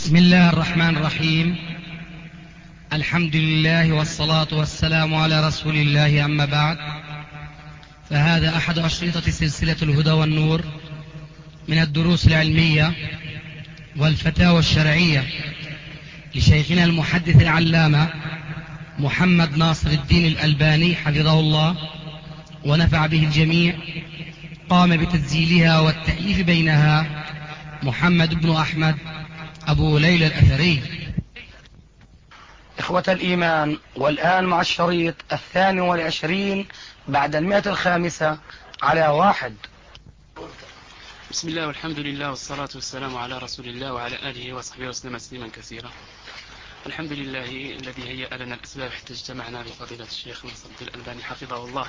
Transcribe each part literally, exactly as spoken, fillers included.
بسم الله الرحمن الرحيم. الحمد لله والصلاة والسلام على رسول الله، أما بعد، فهذا أحد أشرطة سلسلة الهدى والنور من الدروس العلمية والفتاوى الشرعية لشيخنا المحدث العلامة محمد ناصر الدين الألباني حفظه الله ونفع به الجميع. قام بتسجيلها والتأليف بينها محمد بن أحمد أبو ليلى الأثري. إخوة الإيمان، والآن مع الشريط الثاني والعشرين بعد المئة الخامسة على واحد. بسم الله والحمد لله والصلاة والسلام على رسول الله وعلى آله وصحبه وسلم تسليما كثيرا. الحمد لله الذي هيأ لنا الأسباب حتى اجتمعنا بفضيلة الشيخ ناصر الدين الألباني حفظه الله.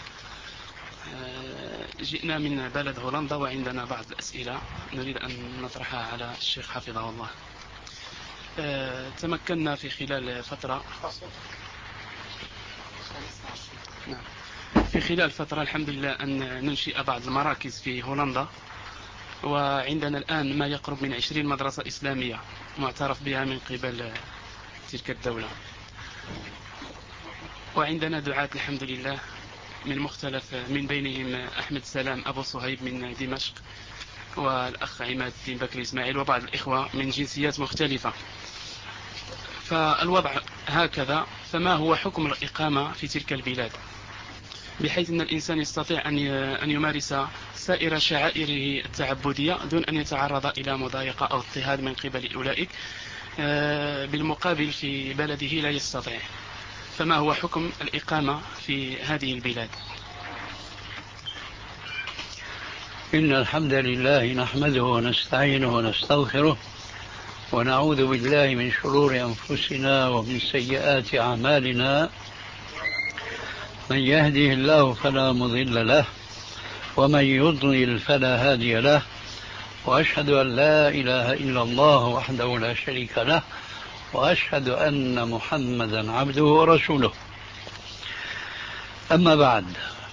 جئنا من بلد هولندا وعندنا بعض الأسئلة نريد أن نطرحها على الشيخ حفظه الله. تمكنا في خلال فترة في خلال فترة الحمد لله أن ننشئ بعض المراكز في هولندا، وعندنا الآن ما يقرب من عشرين مدرسة إسلامية معترف بها من قبل تلك الدولة، وعندنا دعاة الحمد لله من مختلف، من بينهم أحمد سلام أبو صهيب من دمشق، والأخ عماد الدين بكري إسماعيل، وبعض الإخوة من جنسيات مختلفة. فالوضع هكذا، فما هو حكم الإقامة في تلك البلاد بحيث أن الإنسان يستطيع أن يمارس سائر شعائره التعبدية دون أن يتعرض إلى مضايقة أو اضطهاد من قبل أولئك، بالمقابل في بلده لا يستطيع؟ فما هو حكم الإقامة في هذه البلاد؟ إن الحمد لله نحمده ونستعينه ونستغفره ونعوذ بالله من شرور أنفسنا ومن سيئات أعمالنا. من يهده الله فلا مضل له ومن يضلل فلا هادي له، وأشهد أن لا إله إلا الله وحده لا شريك له، وأشهد أن محمدا عبده ورسوله. أما بعد،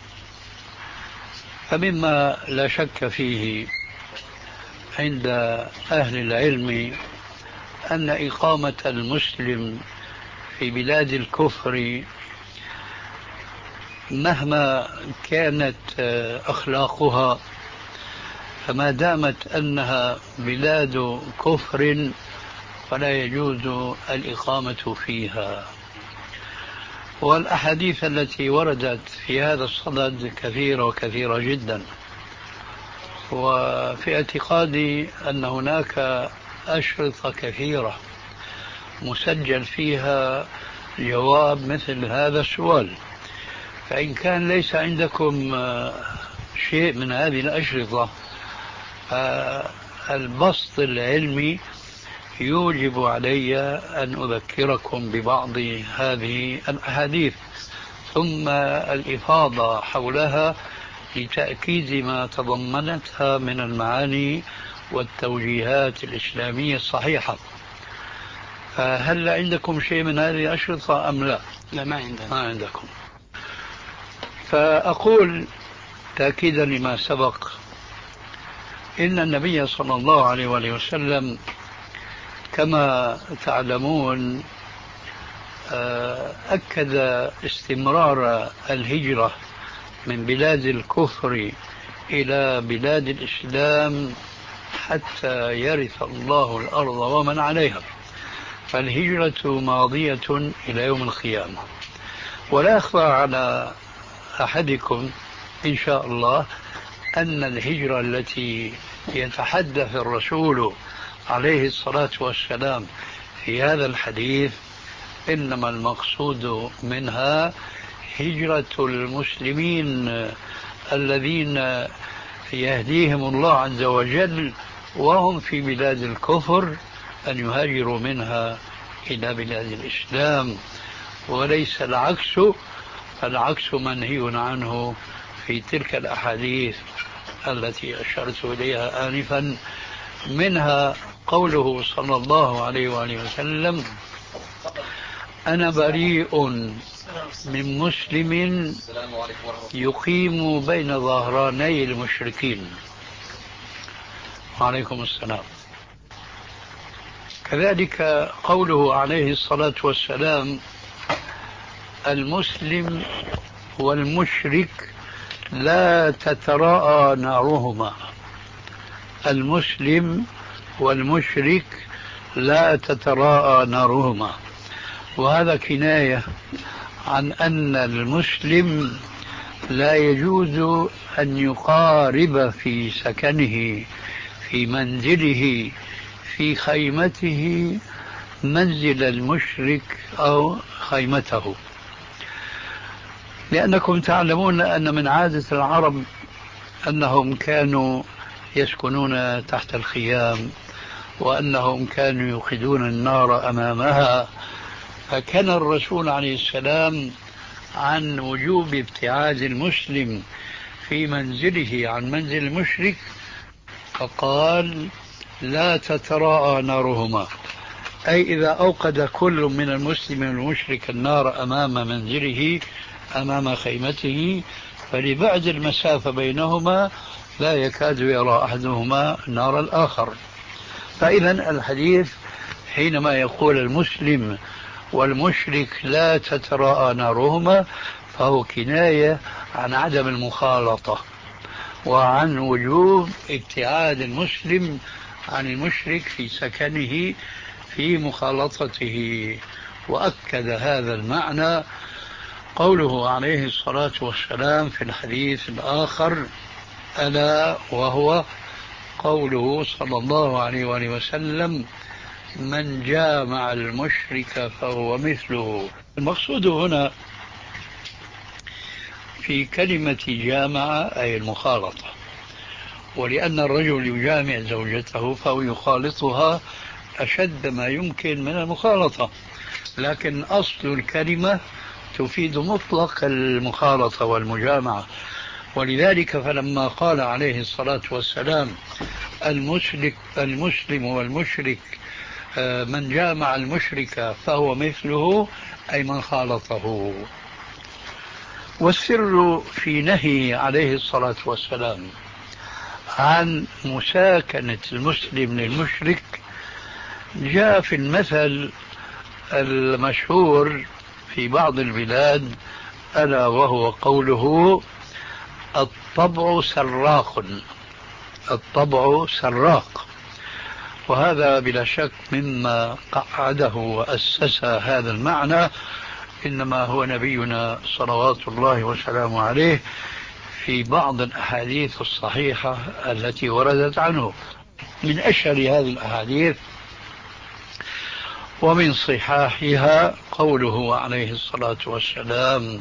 فمما لا شك فيه عند أهل العلم أن إقامة المسلم في بلاد الكفر مهما كانت أخلاقها، فما دامت أنها بلاد كفر فلا يجوز الإقامة فيها. والأحاديث التي وردت في هذا الصدد كثيرة وكثيرة جدا، وفي اعتقادي أن هناك أشرطة كثيرة مسجل فيها جواب مثل هذا السؤال. فإن كان ليس عندكم شيء من هذه الأشرطة، البسط العلمي يوجب علي أن أذكركم ببعض هذه الأحاديث ثم الإفاضة حولها لتأكيد ما تضمنتها من المعاني والتوجيهات الإسلامية الصحيحة. فهل عندكم شيء من هذه الأشرطة أم لا؟ لا، ما عندنا. ما عندكم. فأقول تأكيدا لما سبق، إن النبي صلى الله عليه وآله وسلم كما تعلمون أكد استمرار الهجرة من بلاد الكفر إلى بلاد الإسلام حتى يرث الله الأرض ومن عليها. فالهجرة ماضية إلى يوم القيامة. ولا أخفى على أحدكم إن شاء الله أن الهجرة التي يتحدث الرسول عليه الصلاة والسلام في هذا الحديث إنما المقصود منها هجرة المسلمين الذين يهديهم الله عز وجل وهم في بلاد الكفر أن يهاجروا منها إلى بلاد الإسلام، وليس العكس. فالعكس منهي عنه في تلك الأحاديث التي أشرت إليها آنفا، منها قوله صلى الله عليه وآله وسلم: أنا بريء من مسلم يقيم بين ظهراني المشركين. وعليكم السلام. كذلك قوله عليه الصلاة والسلام: المسلم والمشرك لا تتراءى نارهما. المسلم والمشرك لا تتراءى نارهما، وهذا كناية عن أن المسلم لا يجوز أن يقارب في سكنه، في منزله، في خيمته، منزل المشرك أو خيمته. لأنكم تعلمون أن من عادة العرب أنهم كانوا يسكنون تحت الخيام، وأنهم كانوا يوقدون النار أمامها. فكان الرسول عليه السلام عن وجوب ابتعاد المسلم في منزله عن منزل المشرك، فقال: لا تتراءى نارهما، أي إذا أوقد كل من المسلم والمشرك النار أمام منزله، أمام خيمته، فلبعد المسافة بينهما لا يكاد يرى أحدهما نار الآخر. فإذا الحديث حينما يقول المسلم والمشرك لا تتراءى نارهما، فهو كناية عن عدم المخالطة، وعن وجوب ابتعاد المسلم عن المشرك في سكنه، في مخالطته. وأكد هذا المعنى قوله عليه الصلاة والسلام في الحديث الآخر، ألا وهو قوله صلى الله عليه وآله وسلم: من جامع المشرك فهو مثله. المقصود هنا في كلمة جامع أي المخالطة، ولأن الرجل يجامع زوجته فهو يخالطها أشد ما يمكن من المخالطة، لكن أصل الكلمة تفيد مطلق المخالطة والمجامعة. ولذلك فلما قال عليه الصلاة والسلام: المشرك المسلم والمشرك من جامع المشرك فهو مثله، أي من خالطه. والسر في نهي عليه الصلاة والسلام عن مساكنة المسلم للمشرك جاء في المثل المشهور في بعض البلاد، ألا وهو قوله: الطبع سراق. الطبع سراق. وهذا بلا شك مما قعده وأسس هذا المعنى إنما هو نبينا صلوات الله وسلامه عليه في بعض الأحاديث الصحيحة التي وردت عنه. من أشهر هذه الأحاديث ومن صحاحها قوله عليه الصلاة والسلام: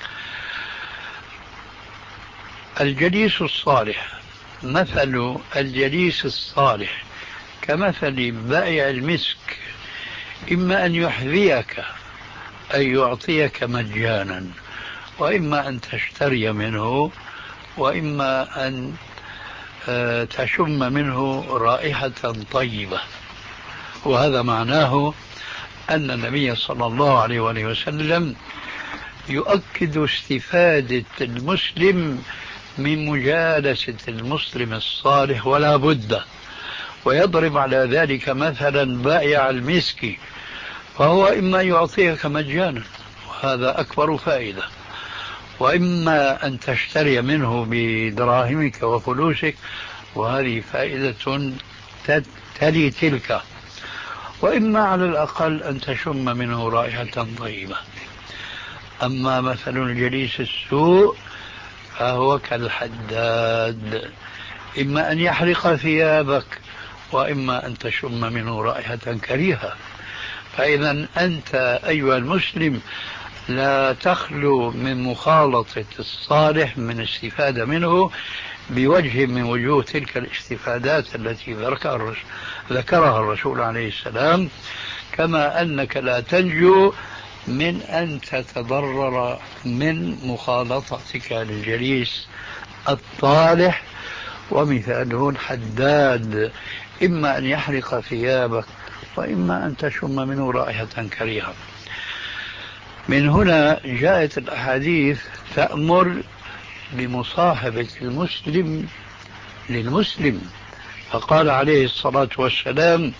الجليس الصالح مثل الجليس الصالح كمثل بائع المسك، إما أن يحذيك أي يعطيك مجانا، وإما أن تشتري منه، وإما أن تشم منه رائحة طيبة. وهذا معناه أن النبي صلى الله عليه وآله وسلم يؤكد استفادة المسلم من مجالسة المسلم الصالح ولا بد، ويضرب على ذلك مثلا بائع المسك، فهو إما يعطيك مجانا وهذا أكبر فائدة، وإما أن تشتري منه بدراهمك وفلوسك وهذه فائدة تلي تلك، وإما على الأقل أن تشم منه رائحة طيبة. أما مثل الجليس السوء فهو كالحداد، إما أن يحرق ثيابك وإما أن تشم منه رائحة كريهة. فإذا أنت أيها المسلم لا تخلو من مخالطة الصالح من الاستفادة منه بوجه من وجوه تلك الاستفادات التي ذكرها الرسول عليه السلام، كما أنك لا تنجو من أن تتضرر من مخالطتك للجليس الطالح. ومثاله الحداد، إما أن يحرق ثيابك وإما أن تشم منه رائحة كريهة. من هنا جاءت الأحاديث تأمر بمصاحبة المسلم للمسلم، فقال عليه الصلاة والسلام: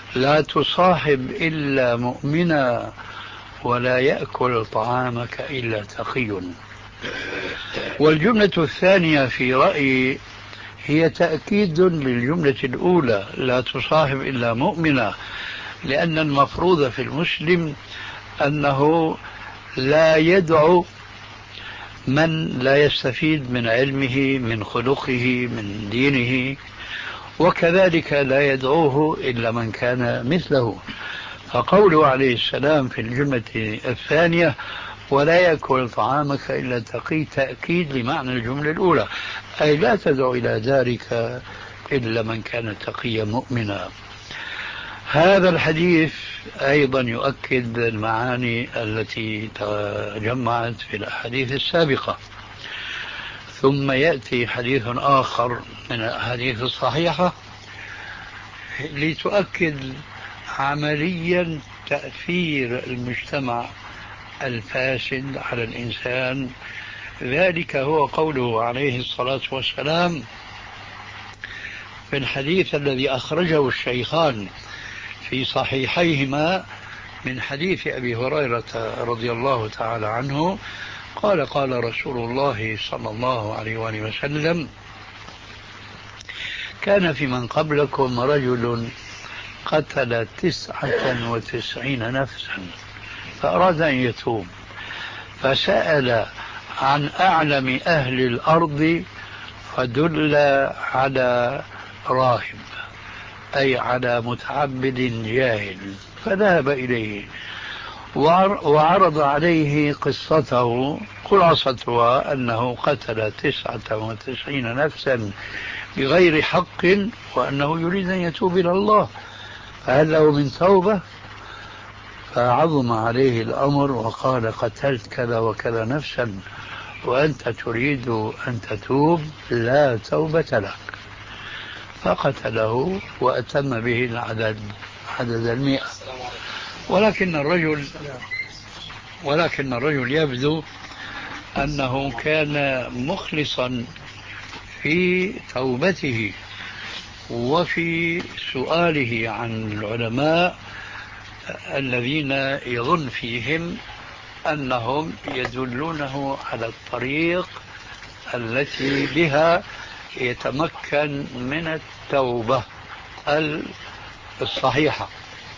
لا تصاحب إلا مؤمنا ولا يأكل طعامك إلا تقي. والجملة الثانية في رأيي هي تأكيد للجملة الأولى لا تصاحب إلا مؤمنا، لأن المفروض في المسلم أنه لا يدعو من لا يستفيد من علمه من خلقه من دينه، وكذلك لا يدعوه إلا من كان مثله. فقوله عليه السلام في الجملة الثانية ولا يأكل طعامك إلا تقي تأكيد لمعنى الجملة الأولى، أي لا تدعو إلى ذلك إلا من كان تقيا مؤمنا. هذا الحديث أيضا يؤكد المعاني التي تجمعت في الأحاديث السابقة. ثم يأتي حديث آخر من الأحاديث الصحيحة لتؤكد عمليا تأثير المجتمع الفاسد على الإنسان. ذلك هو قوله عليه الصلاة والسلام في الحديث الذي أخرجه الشيخان في صحيحيهما من حديث أبي هريرة رضي الله تعالى عنه قال قال رسول الله صلى الله عليه وآله وسلم كان في من قبلكم رجل قتل تسعة وتسعين نفسا فأراد أن يتوب فسأل عن أعلم أهل الأرض فدل على راهب أي على متعبد جاهل، فذهب إليه وعرض عليه قصته خلاصتها أنه قتل تسعة وتسعين نفسا بغير حق وأنه يريد أن يتوب إلى الله، فهل له من توبة؟ فعظم عليه الأمر وقال قتلت كذا وكذا نفسا وأنت تريد أن تتوب لا توبة لك، فقتله وأتم به العدد عدد المئة. ولكن الرجل ولكن الرجل يبدو أنه كان مخلصا في توبته وفي سؤاله عن العلماء الذين يظن فيهم أنهم يدلونه على الطريق التي بها يتمكن من التوبة الصحيحة.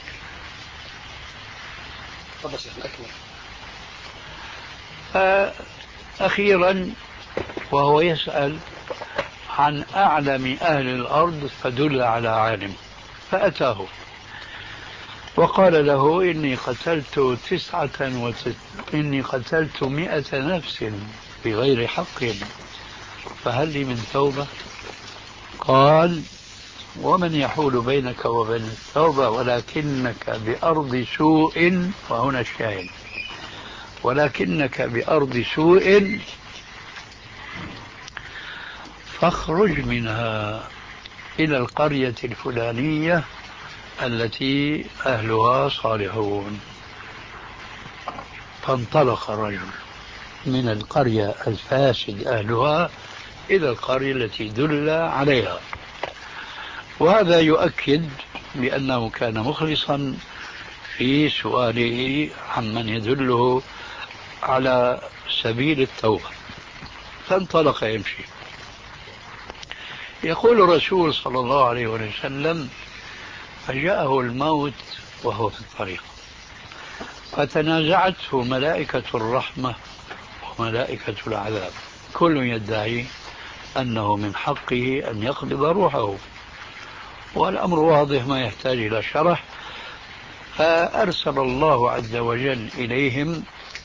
أخيرا وهو يسأل عن أعلم أهل الأرض فدل على عالم فأتاه وقال له إني قتلت تسعة وتس... إني قتلت مئة نفس بغير حق فهل لي من توبة؟ قال ومن يحول بينك وبين التوبة ولكنك بأرض سوء، وهنا الشاهد ولكنك بأرض سوء فاخرج منها إلى القرية الفلانية التي أهلها صالحون. فانطلق الرجل من القرية الفاسد أهلها إلى القرية التي دل عليها، وهذا يؤكد بأنه كان مخلصا في سؤاله عمن يدله على سبيل التوبة. فانطلق يمشي. يقول الرسول صلى الله عليه وسلم فجاءه الموت وهو في الطريق فتنازعته ملائكة الرحمة وملائكة العذاب، كل يدعي أنه من حقه أن يقبض روحه، والأمر واضح ما يحتاج إلى شرح. فأرسل الله عز وجل إليهم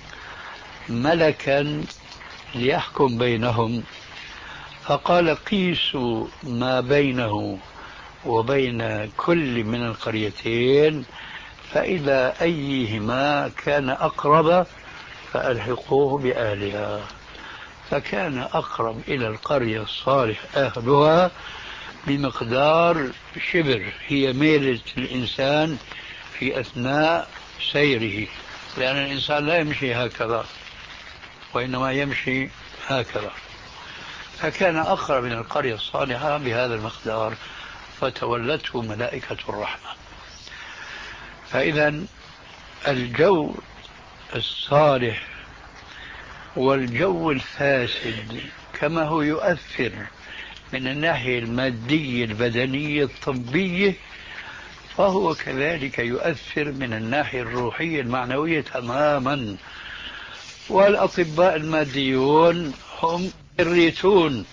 ملكا ليحكم بينهم فقال قيسوا ما بينه وبين كل من القريتين فإذا أيهما كان أقرب فألحقوه بأهلها، فكان أقرب إلى القرية الصالح أهلها بمقدار شبر هي ميلة الإنسان في أثناء سيره، لأن الإنسان لا يمشي هكذا وإنما يمشي هكذا، فكان أقرب من القرية الصالحة بهذا المقدار فتولته ملائكة الرحمة. فإذا الجو الصالح والجو الفاسد كما هو يؤثر من الناحية المادية البدنية الطبية، فهو كذلك يؤثر من الناحية الروحية المعنوية تماما. والأطباء الماديون هم يريتون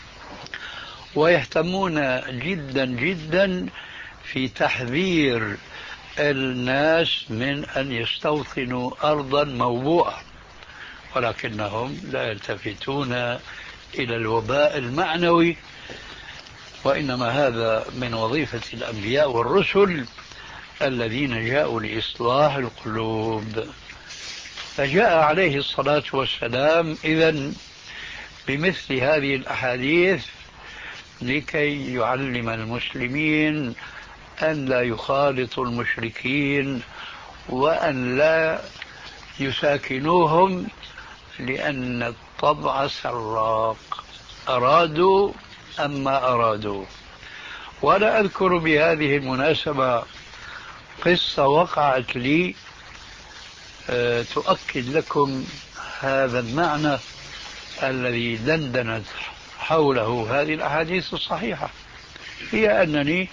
ويهتمون جدا جدا في تحذير الناس من أن يستوطنوا أرضا موبوءة، ولكنهم لا يلتفتون إلى الوباء المعنوي، وإنما هذا من وظيفة الأنبياء والرسل الذين جاءوا لإصلاح القلوب. فجاء عليه الصلاة والسلام إذن بمثل هذه الأحاديث لكي يعلم المسلمين أن لا يخالطوا المشركين وأن لا يساكنوهم، لأن الطبع سراق، أرادوا أما أرادوا. وأنا أذكر بهذه المناسبة قصة وقعت لي أه تؤكد لكم هذا المعنى الذي دندنت حوله هذه الأحاديث الصحيحة. هي أنني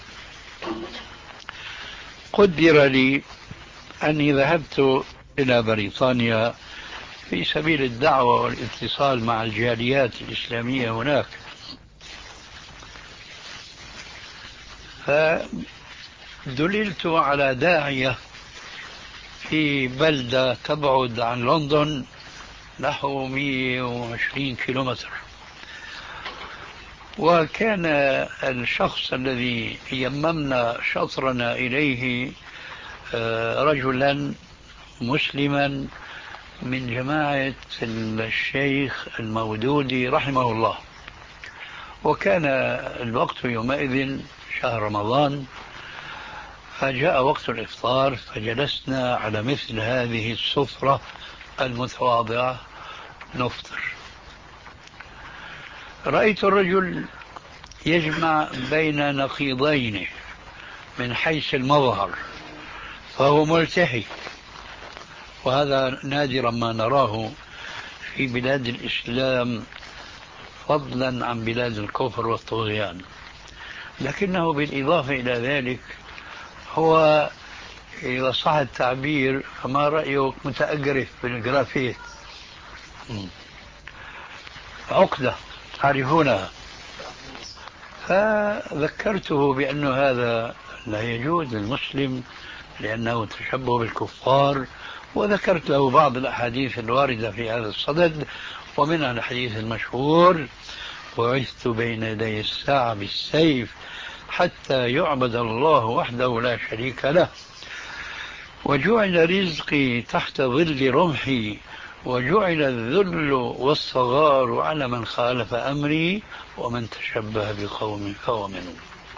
قدر لي أني ذهبت إلى بريطانيا في سبيل الدعوة والاتصال مع الجاليات الإسلامية هناك، فدللت على داعية في بلدة تبعد عن لندن نحو مئة وعشرين كيلومتر، وكان الشخص الذي يممنا شطرنا إليه رجلا مسلما من جماعة الشيخ المودودي رحمه الله. وكان الوقت يومئذ شهر رمضان، فجاء وقت الإفطار فجلسنا على مثل هذه السفرة المتواضعة نفطر. رأيت الرجل يجمع بين نقيضين من حيث المظهر، فهو ملتحي، وهذا نادرا ما نراه في بلاد الإسلام فضلا عن بلاد الكفر والطغيان. لكنه بالإضافة إلى ذلك هو إذا صح التعبير فما رأيك متأجرف بالجرافيت، عقدة تعرفونها. فذكرته بأن هذا لا يجوز للمسلم لأنه تشبه بالكفار، وذكرت له بعض الأحاديث الواردة في هذا الصدد، ومنها الحديث المشهور: بعثت بين يدي الساعة بالسيف حتى يعبد الله وحده لا شريك له، وجعل رزقي تحت ظل رمحي، وجعل الذل والصغار على من خالف أمري، ومن تشبه بقوم فهو منهم.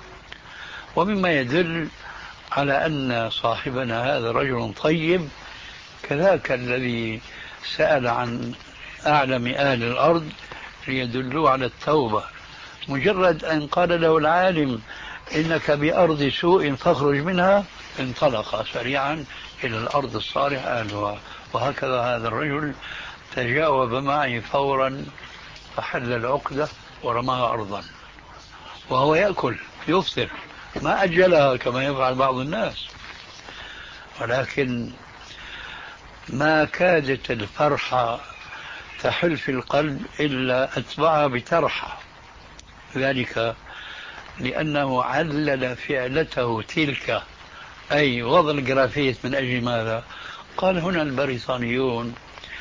ومما يدل على أن صاحبنا هذا رجل طيب، كذاك الذي سأل عن أعلم أهل الأرض ليدلوا على التوبة، مجرد أن قال له العالم إنك بأرض سوء فاخرج منها انطلق سريعا إلى الأرض الصالح أهلها. وهكذا هذا الرجل تجاوب معي فورا فحل العقدة ورماها أرضا، وهو يأكل يفطر، ما أجلها كما يفعل بعض الناس. ولكن ما كادت الفرحة تحل في القلب إلا أتبعها بترحة، ذلك لأنه علل فعلته تلك، أي وضع الجرافيت، من أجل ماذا؟ قال هنا البريطانيون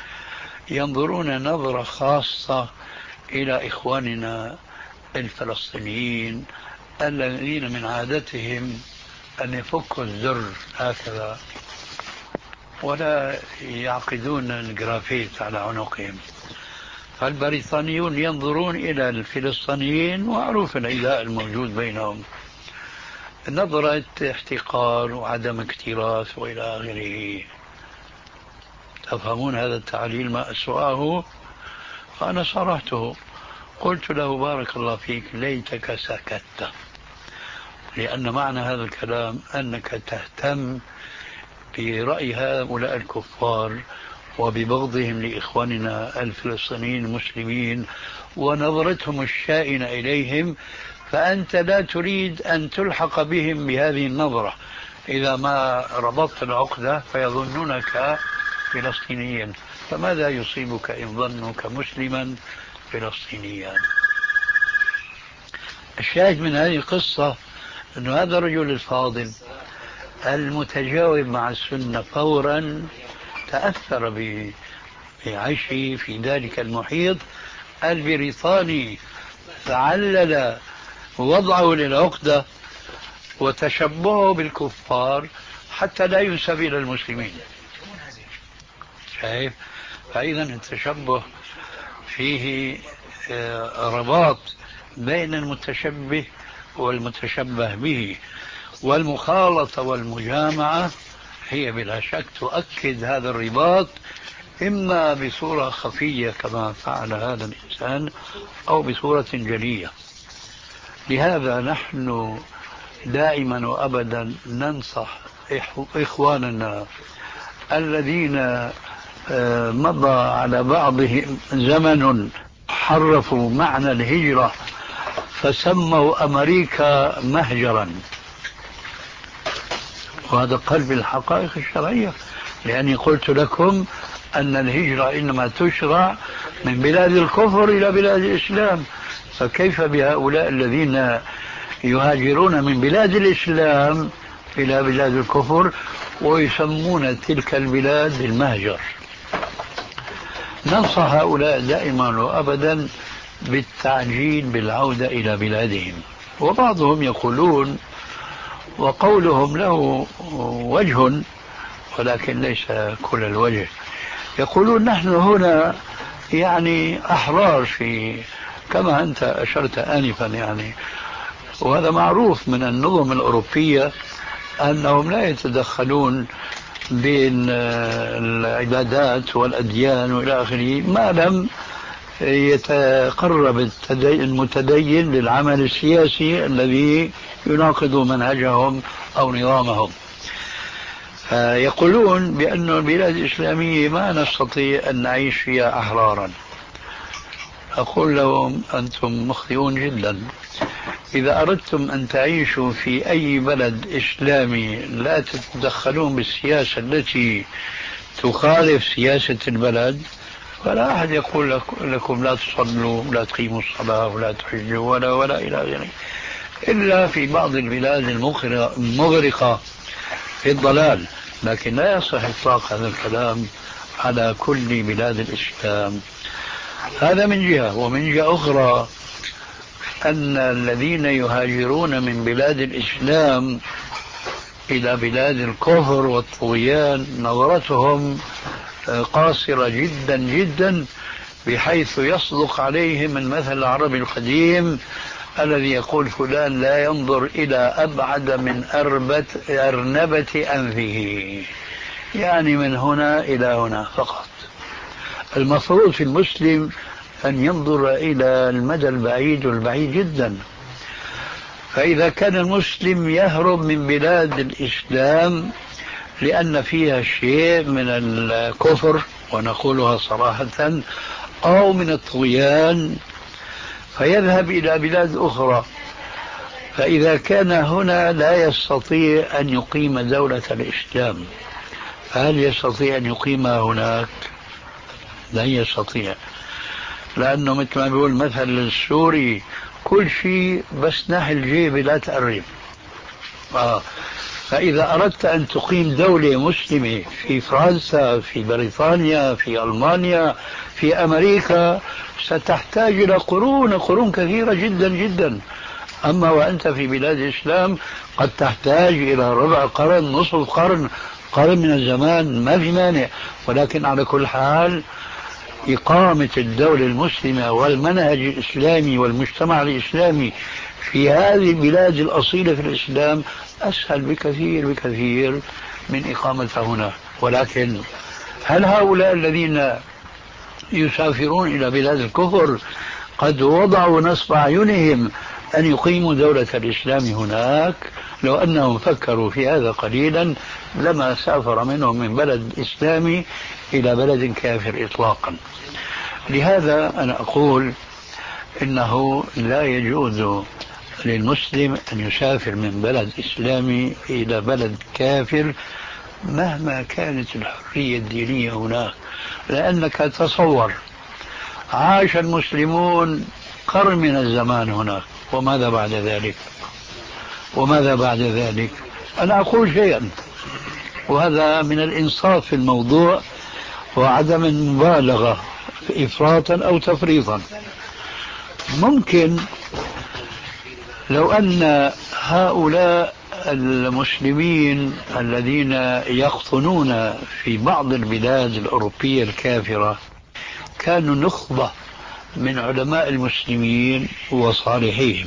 ينظرون نظرة خاصة إلى إخواننا الفلسطينيين الذين من عادتهم أن يفكوا الزر هكذا ولا يعقدون الجرافيت على عنقهم. فالبريطانيون ينظرون إلى الفلسطينيين، ومعروف العداء الموجود بينهم، نظرة احتقار وعدم اكتراث وإلى آخره. تفهمون هذا التعليل ما أسوأه؟ فأنا صرحته، قلت له: بارك الله فيك، ليتك سكت، لأن معنى هذا الكلام أنك تهتم برأي هؤلاء الكفار وببغضهم لإخواننا الفلسطينيين المسلمين ونظرتهم الشائنة إليهم، فأنت لا تريد أن تلحق بهم بهذه النظرة إذا ما ربطت العقدة فيظنونك فلسطينيا. فماذا يصيبك إن ظنك مسلما فلسطينيا؟ الشاهد من هذه القصة أن هذا الرجل الفاضل المتجاوب مع السنة فورا تأثر بعيشه في ذلك المحيط البريطاني، فعلل وضعه للعقدة وتشبهه بالكفار حتى لا ينسب إلى المسلمين. شايف؟ فإذا التشبه فيه رباط بين المتشبه والمتشبه به، والمخالطة والمجامعة هي بلا شك تؤكد هذا الرباط، إما بصورة خفية كما فعل هذا الإنسان أو بصورة جلية. لهذا نحن دائما وأبدا ننصح إخواننا الذين مضى على بعضهم زمن حرفوا معنى الهجرة فسموا أمريكا مهجرا، وهذا قلب الحقائق الشرعية، لأني قلت لكم أن الهجرة إنما تشرع من بلاد الكفر إلى بلاد الإسلام، فكيف بهؤلاء الذين يهاجرون من بلاد الإسلام إلى بلاد الكفر ويسمون تلك البلاد المهجر؟ ننصح هؤلاء دائما وأبدا بالتعجيل بالعودة إلى بلادهم. وبعضهم يقولون، وقولهم له وجه ولكن ليس كل الوجه، يقولون نحن هنا يعني أحرار في كما أنت أشرت آنفا يعني، وهذا معروف من النظم الأوروبية أنهم لا يتدخلون بين العبادات والأديان وإلى آخره ما لم يتقرب المتدين للعمل السياسي الذي يناقض منهجهم أو نظامهم. يقولون بأن البلاد الإسلامية ما نستطيع أن نعيش فيها أحرارا. أقول لهم أنتم مخطئون جدا. إذا أردتم أن تعيشوا في أي بلد إسلامي لا تتدخلون بالسياسة التي تخالف سياسة البلد، فلا أحد يقول لكم لا تصلوا ولا تقيموا الصلاة ولا تحجوا ولا ولا إلى آخره، إلا في بعض البلاد المغرقة في الضلال، لكن لا يصح إطلاق هذا الكلام على كل بلاد الإسلام. هذا من جهة. ومن جهة أخرى أن الذين يهاجرون من بلاد الإسلام إلى بلاد الكفر والطغيان نظرتهم قاصرة جدا جدا، بحيث يصدق عليهم المثل العربي القديم الذي يقول فلان لا ينظر إلى أبعد من أربة أرنبة أنفه، يعني من هنا إلى هنا فقط. المفروض في المسلم أن ينظر إلى المدى البعيد والبعيد جدا. فإذا كان المسلم يهرب من بلاد الإسلام لأن فيها شيء من الكفر ونقولها صراحة أو من الطغيان فيذهب إلى بلاد أخرى، فإذا كان هنا لا يستطيع أن يقيم دولة الإسلام فهل يستطيع أن يقيمها هناك؟ لا يستطيع، لأنه مثل ما بيقول مثل السوري كل شيء بس ناحي الجيب لا تقرب. آه. فإذا أردت أن تقيم دولة مسلمة في فرنسا، في بريطانيا، في ألمانيا، في أمريكا، ستحتاج إلى قرون قرون كثيرة جدا جدا. أما وأنت في بلاد الإسلام قد تحتاج إلى ربع قرن، نصف قرن، قرن من الزمان، ما في مانع. ولكن على كل حال إقامة الدولة المسلمة والمنهج الإسلامي والمجتمع الإسلامي في هذه البلاد الأصيلة في الإسلام أسهل بكثير بكثير من إقامتها هنا. ولكن هل هؤلاء الذين يسافرون إلى بلاد الكفر قد وضعوا نصب أعينهم أن يقيموا دولة الإسلام هناك. لو أنهم فكروا في هذا قليلا لما سافر منهم من بلد إسلامي إلى بلد كافر إطلاقا. لهذا أنا أقول إنه لا يجوز للمسلم أن يسافر من بلد إسلامي إلى بلد كافر مهما كانت الحرية الدينية هناك. لأنك تصور عاش المسلمون قرن من الزمان هناك، وماذا بعد ذلك؟ وماذا بعد ذلك؟ أنا أقول شيئا، وهذا من الإنصاف في الموضوع وعدم المبالغة إفراطا أو تفريطا. ممكن لو أن هؤلاء المسلمين الذين يقطنون في بعض البلاد الأوروبية الكافرة كانوا نخبة من علماء المسلمين وصالحيهم،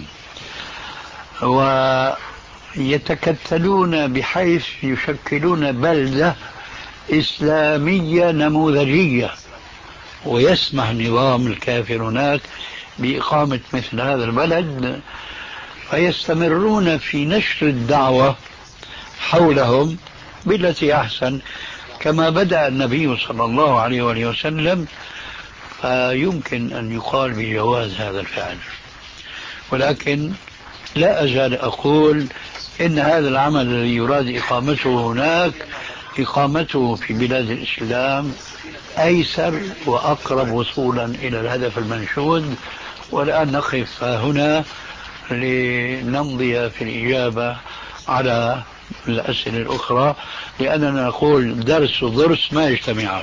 ويتكتلون بحيث يشكلون بلدة إسلامية نموذجية، ويسمح نظام الكافر هناك بإقامة مثل هذا البلد، فيستمرون في نشر الدعوة حولهم بالتي أحسن كما بدأ النبي صلى الله عليه وآله وسلم. فيمكن أن يقال بجواز هذا الفعل، ولكن لا أزال أقول إن هذا العمل الذي يراد إقامته هناك إقامته في بلاد الإسلام أيسر وأقرب وصولا إلى الهدف المنشود. والآن نقف هنا لنمضي في الإجابة على الأسئلة الأخرى، لأننا نقول درس وضرس ما يجتمعان.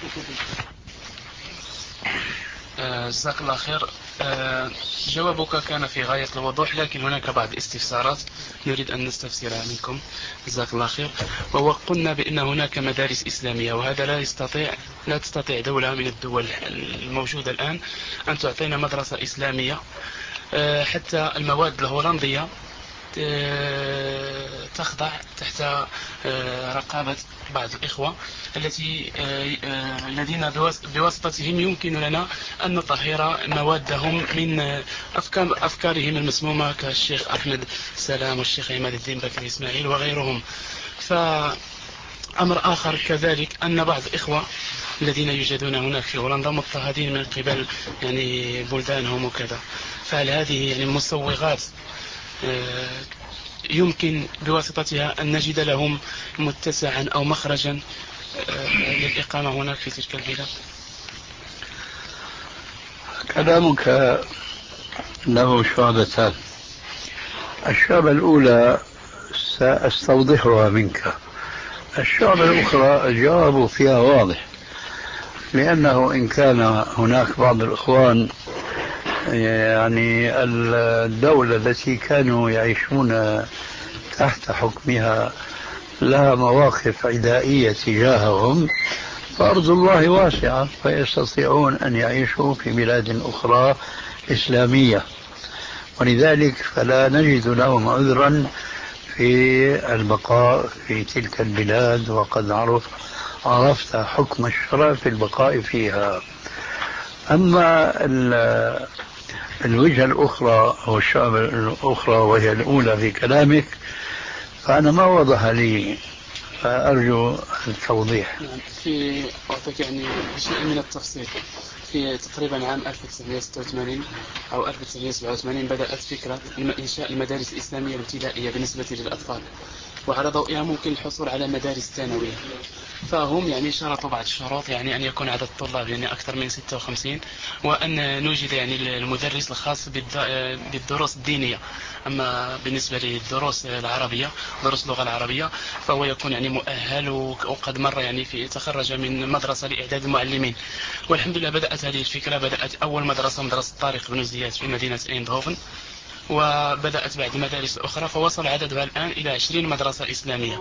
جزاك الله خير. جوابك كان في غاية الوضوح، لكن هناك بعض الاستفسارات نريد أن نستفسرها منكم. جزاك الله خير. وقلنا بأن هناك مدارس إسلامية، وهذا لا يستطيع لا تستطيع دولة من الدول الموجودة الآن أن تعطينا مدرسة إسلامية. حتى المواد الهولندية تخضع تحت رقابة بعض الإخوة التي الذين بواسطتهم يمكن لنا أن نطهر موادهم من أفكار أفكارهم المسمومة كالشيخ أحمد سلام والشيخ عماد الدين بكر إسماعيل وغيرهم. فأمر آخر كذلك أن بعض الإخوة الذين يوجدون هناك في هولندا مضطهدين من قبل يعني بلدانهم وكذا. فهل هذه يعني مسوغات يمكن بواسطتها أن نجد لهم متسعا أو مخرجا للإقامة هناك في تلك البلاد؟ كلامك له شعبتان. الشعبة الأولى سأستوضحها منك، الشعبة الأخرى الجواب فيها واضح، لأنه إن كان هناك بعض الإخوان يعني الدولة التي كانوا يعيشون تحت حكمها لها مواقف عدائية تجاههم، فأرض الله واسعة فيستطيعون أن يعيشوا في بلاد أخرى إسلامية، ولذلك فلا نجد لهم عذرا في البقاء في تلك البلاد، وقد عرف عرفت حكم الشرع في البقاء فيها. أما الوجهة الأخرى أو الشعب الأخرى وهي الأولى في كلامك فأنا ما وضح لي، فأرجو التوضيح. في أعطيك يعني شيء من التفصيل. في تقريبا عام ألف وتسعمائة وستة وثمانين أو ألف وتسعمائة وسبعة وثمانين بدأت فكرة إنشاء المدارس الإسلامية الابتدائية بالنسبة للأطفال، وعلى ضوئها ممكن الحصول على مدارس ثانوية. فهم يعني شرطوا بعض الشروط، يعني أن يكون عدد الطلاب يعني أكثر من ستة وخمسين، وأن نوجد يعني المدرس الخاص بالدروس الدينية. أما بالنسبة للدروس العربية دروس اللغة العربية فهو يكون يعني مؤهل وقد مر يعني في تخرج من مدرسة لإعداد المعلمين. والحمد لله بدأت هذه الفكرة، بدأت أول مدرسة مدرسة طارق بن زياد في مدينة ايندهوفن، وبدأت بعد مدارس أخرى، فوصل عددها الآن إلى عشرين مدرسة إسلامية.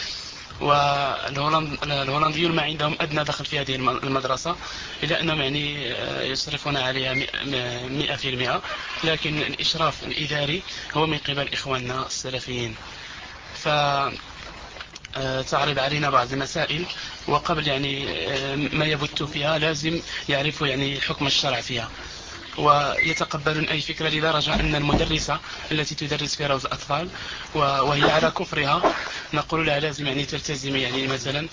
والهولنديون ما عندهم أدنى دخل في هذه المدرسة، إلا أنهم يعني يصرفون عليها مئة في المئة، لكن الإشراف الإداري هو من قبل إخواننا السلفيين. فتعرض علينا بعض المسائل، وقبل يعني ما يبت فيها لازم يعرفوا يعني حكم الشرع فيها. ويتقبلون أي فكرة، لدرجة أن المدرسة التي تدرس في روض الأطفال وهي على كفرها نقول لها لازم يعني تلتزم يعني مثلا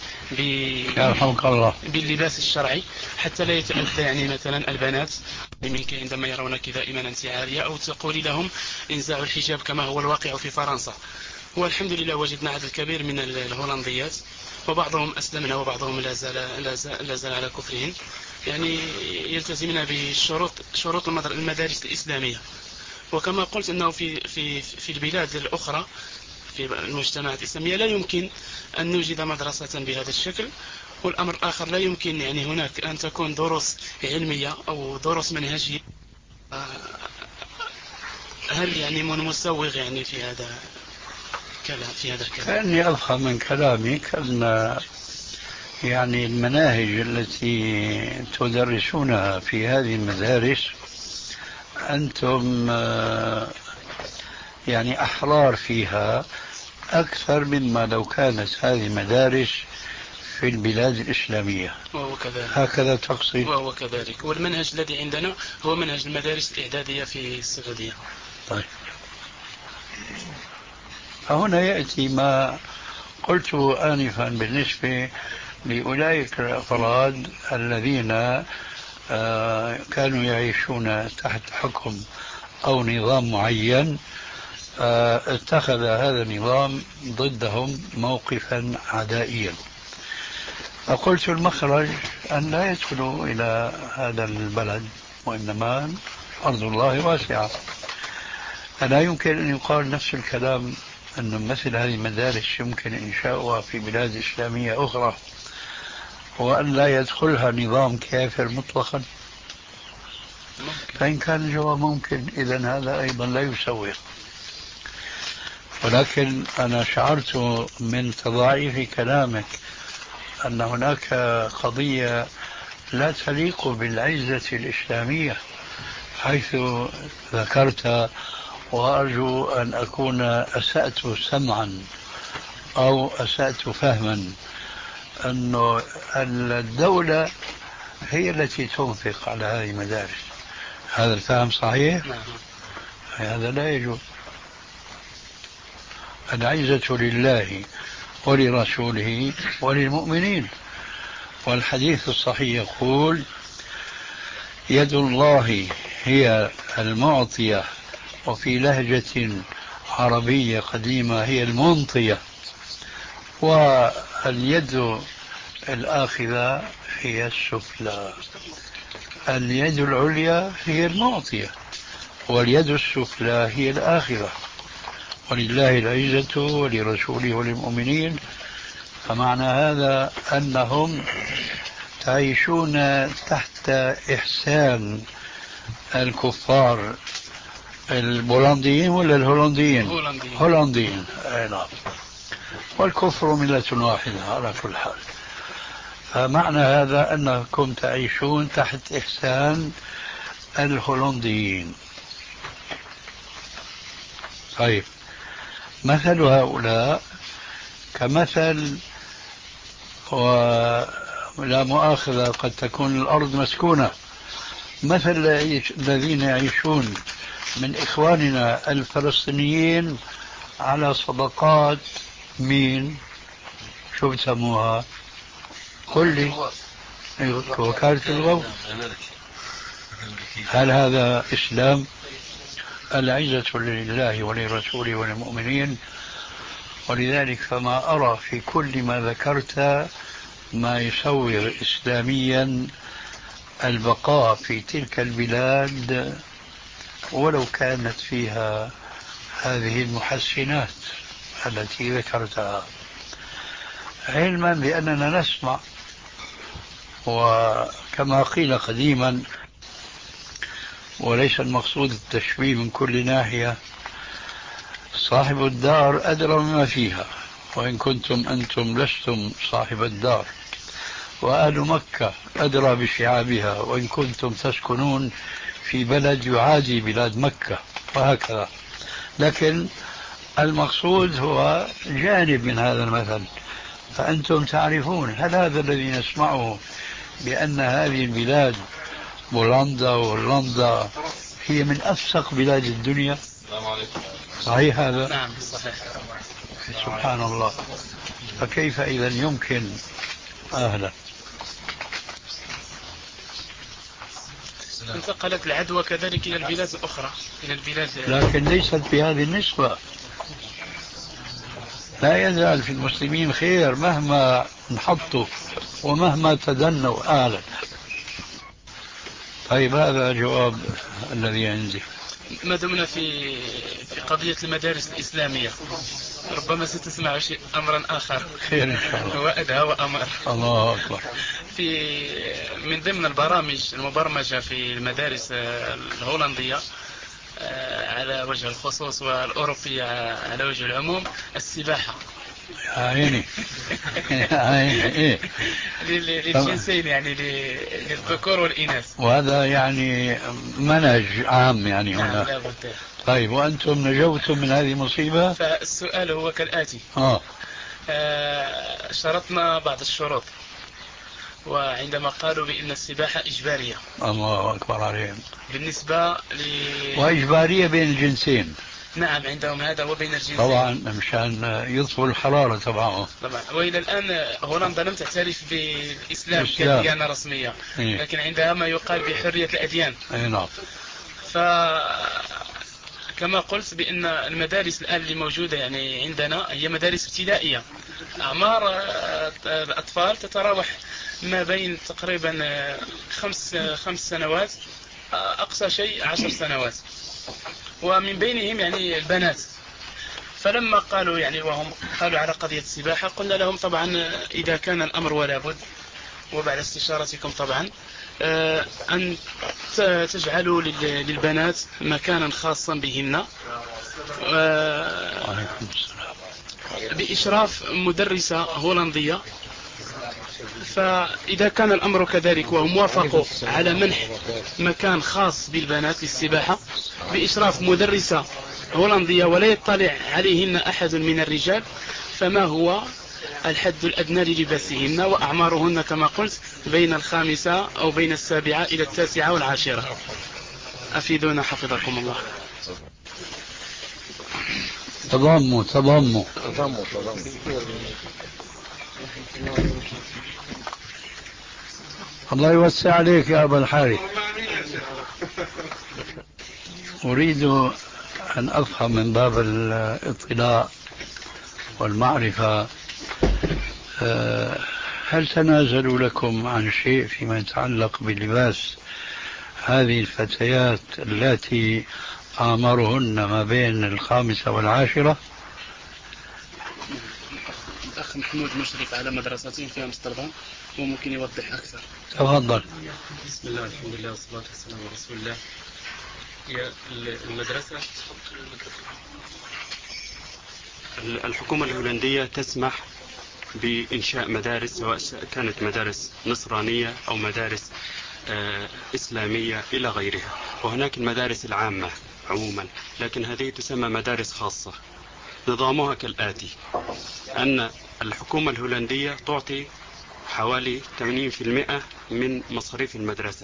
باللباس الشرعي حتى لا يتأذى يعني مثلا البنات منك عندما يرونك دائما أنت عارية، أو تقولي لهم انزعوا الحجاب كما هو الواقع في فرنسا. والحمد لله وجدنا عدد كبير من الهولنديات، وبعضهم أسلمنا وبعضهم لا زال, لا زال, لا زال على كفرهم، يعني يلتزمون بشروط شروط المدارس الإسلامية. وكما قلت أنه في, في, في البلاد الأخرى في المجتمعات الإسلامية لا يمكن أن نوجد مدرسة بهذا الشكل. والأمر الآخر لا يمكن يعني هناك أن تكون دروس علمية أو دروس منهجية. هل يعني من مسوغ يعني في هذا كلام في هذا الكلام؟ كأني أفهم من كلامك أن يعني المناهج التي تدرسونها في هذه المدارس أنتم يعني أحرار فيها أكثر مما لو كانت هذه المدارس في البلاد الإسلامية. وهو كذلك. هكذا تقصد؟ وهو كذلك. والمنهج الذي عندنا هو منهج المدارس الإعدادية في السعودية. طيب، فهنا يأتي ما قلت آنفا بالنسبة لأولئك الأفراد الذين كانوا يعيشون تحت حكم أو نظام معين، اتخذ هذا النظام ضدهم موقفا عدائيا. فقلت المخرج أن لا يدخلوا إلى هذا البلد، وإنما أرض الله واسعة. ألا يمكن أن يقال نفس الكلام أن مثل هذه المدارس يمكن إنشاؤها في بلاد إسلامية أخرى وأن لا يدخلها نظام كافر مطلقا؟ فإن كان الجواب ممكن، إذن هذا أيضا لا يسوي. ولكن أنا شعرت من تضاعيف كلامك أن هناك قضية لا تليق بالعزة الإسلامية، حيث ذكرت، وأرجو أن أكون أسأت سمعا أو أسأت فهما، أن الدولة هي التي تنفق على هذه المدارس. هذا الفهم صحيح؟ نعم. هذا لا يجوز. العزة لله ولرسوله وللمؤمنين. والحديث الصحيح يقول: يد الله هي المعطية، وفي لهجة عربية قديمة هي المنطية، واليد الآخذة هي السفلى. اليد العليا هي المعطية، واليد السفلى هي الآخذة. ولله العزة ولرسوله وللمؤمنين. فمعنى هذا أنهم تعيشون تحت إحسان الكفار البولنديين ولا الهولنديين؟ هولنديين. هولنديين. نعم. والكفر ملة واحدة على كل حال. فمعنى هذا أنكم تعيشون تحت إحسان الهولنديين. طيب، مثل هؤلاء كمثل، ولا مؤاخذة قد تكون الأرض مسكونة، مثل الذين يعيشون من إخواننا الفلسطينيين على صدقات مين؟ شو بسموها؟ قل لي. وكالة الغوث. هل هذا إسلام؟ العزة لله ولرسوله وللمؤمنين. ولذلك فما أرى في كل ما ذكرت ما يصور إسلاميا البقاء في تلك البلاد ولو كانت فيها هذه المحسنات التي ذكرتها، علما بأننا نسمع، وكما قيل قديما، وليس المقصود التشبيه من كل ناحية، صاحب الدار أدرى مما فيها، وإن كنتم أنتم لستم صاحب الدار. وأهل مكة أدرى بشعابها، وإن كنتم تسكنون في بلد يعادي بلاد مكة، وهكذا. لكن المقصود هو جانب من هذا المثل. فأنتم تعرفون، هل هذا الذي نسمعه بأن هذه البلاد بولندا وهولندا هي من أفسق بلاد الدنيا. صحيح هذا؟ نعم صحيح. سبحان الله. فكيف إذا يمكن أهلا انتقلت العدوى كذلك إلى البلاد الأخرى، إلى البلاد، لكن ليست بهذه النسبة. لا يزال في المسلمين خير مهما انحطوا ومهما تدنوا أهلا. طيب هذا جواب الذي عندي. ما دمنا في في قضية المدارس الإسلامية، ربما ستسمع شيء أمرا آخر خير إن شاء الله. وأدهى وأمر. الله أكبر. في من ضمن البرامج المبرمجة في المدارس الهولندية على وجه الخصوص والأوروبية على وجه العموم السباحة. يا عيني يا عيني. إيه للجنسين يعني للذكور والإناث، وهذا يعني منهج عام يعني هنا. لا بد. طيب وأنتم نجوتم من هذه المصيبة؟ فالسؤال هو كالآتي. آه. آه شرطنا بعض الشروط، وعندما قالوا بأن السباحة إجبارية. الله أكبر عليهم. بالنسبة ل... وإجبارية بين الجنسين. نعم عندهم هذا وبين الجنسين طبعا مشان يطفوا الحرارة تبعهم. طبعا. وإلى الآن هولندا لم تعترف بالإسلام الإسلام. كديانة رسمية. إيه؟ لكن عندها ما يقال بحرية الأديان. أي نعم. ف كما قلت بأن المدارس الآن اللي موجودة يعني عندنا هي مدارس ابتدائية. أعمار الأطفال تتراوح ما بين تقريبا خمس خمس سنوات أقصى شيء عشر سنوات، ومن بينهم يعني البنات. فلما قالوا يعني وهم قالوا على قضية السباحة قلنا لهم طبعا إذا كان الأمر ولا بد، وبعد استشارتكم طبعا أن تجعلوا للبنات مكانا خاصا بهن بإشراف مدرسة هولندية. فإذا كان الأمر كذلك وهم وافقوا على منح مكان خاص بالبنات للسباحة بإشراف مدرسة هولندية ولا يطلع عليهن أحد من الرجال، فما هو الحد الأدنى للباسهن؟ وأعمارهن كما قلت بين الخامسة أو بين السابعة إلى التاسعة والعاشرة. أفيدونا حفظكم الله. تضموا تضموا تضموا تضموا الله يوسع عليك يا أبا الحارث. أريد أن أفهم من باب الاطلاع والمعرفة، هل تنازلوا لكم عن شيء فيما يتعلق بلباس هذه الفتيات التي أعمارهن ما بين الخامسة والعاشرة؟ الأخ محمود مشرف على مدرستين في أمستردام وممكن يوضح أكثر. تفضل. بسم الله الحمد لله والصلاة والسلام على رسول الله. هي المدرسة الحكومة الهولندية تسمح بإنشاء مدارس سواء كانت مدارس نصرانية أو مدارس إسلامية إلى غيرها، وهناك المدارس العامة عموما، لكن هذه تسمى مدارس خاصة. نظامها كالآتي: أن الحكومة الهولندية تعطي حوالي ثمانين بالمئة من مصاريف المدرسة.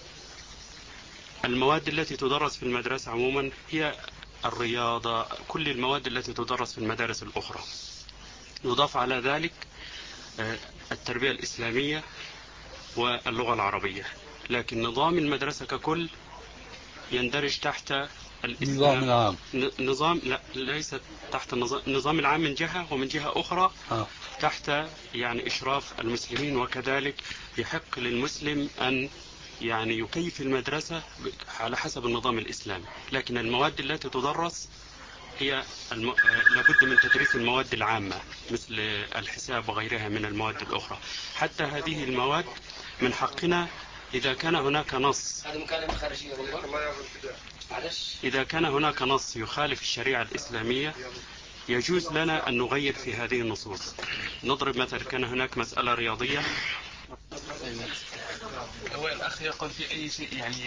المواد التي تدرس في المدرسة عموما هي الرياضة، كل المواد التي تدرس في المدارس الأخرى. يضاف على ذلك التربية الإسلامية واللغة العربية، لكن نظام المدرسة ككل يندرج تحت النظام العام. نظام لا ليس تحت النظام, النظام العام من جهة، ومن جهة أخرى آه. تحت يعني إشراف المسلمين، وكذلك يحق للمسلم أن يعني يكيف المدرسة على حسب النظام الإسلامي. لكن المواد التي تدرس هي الم... لابد من تدريس المواد العامة مثل الحساب وغيرها من المواد الأخرى. حتى هذه المواد من حقنا إذا كان هناك نص إذا كان هناك نص يخالف الشريعة الإسلامية يجوز لنا أن نغير في هذه النصوص. نضرب مثلا، كان هناك مسألة رياضية. هو الأخ يقول في أي شيء يعني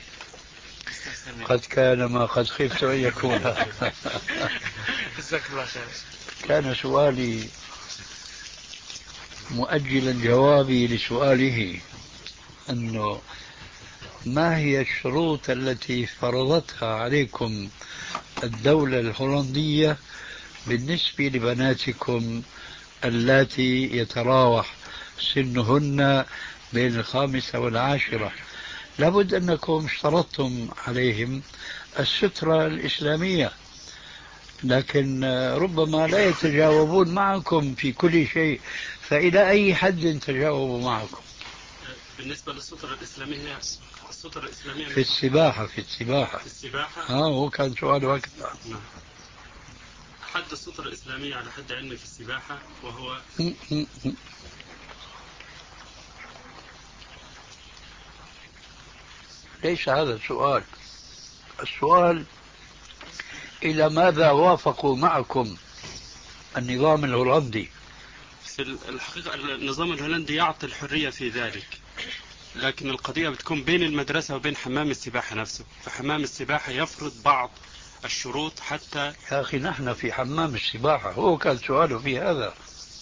قد كان ما قد خفت أن يكون. جزاك الله خير. كان سؤالي مؤجلا جوابي لسؤاله، أنه ما هي الشروط التي فرضتها عليكم الدولة الهولندية بالنسبة لبناتكم اللاتي يتراوح سنهن بين الخامسة والعاشرة؟ لابد أنكم اشترطتم عليهم السترة الإسلامية، لكن ربما لا يتجاوبون معكم في كل شيء، فإلى أي حد تجاوبوا معكم؟ بالنسبة للسترة الإسلامية، السترة الإسلامية في السباحة في السباحة في السباحة اه هو كان سؤال هكذا. نعم. حد السترة الإسلامية على حد علمي في السباحة وهو ليس هذا السؤال. السؤال إلى ماذا وافقوا معكم النظام الهولندي؟ في الحقيقة النظام الهولندي يعطي الحرية في ذلك، لكن القضية بتكون بين المدرسة وبين حمام السباحة نفسه، فحمام السباحة يفرض بعض الشروط حتى. يا أخي نحن في حمام السباحة، هو كان سؤاله في هذا،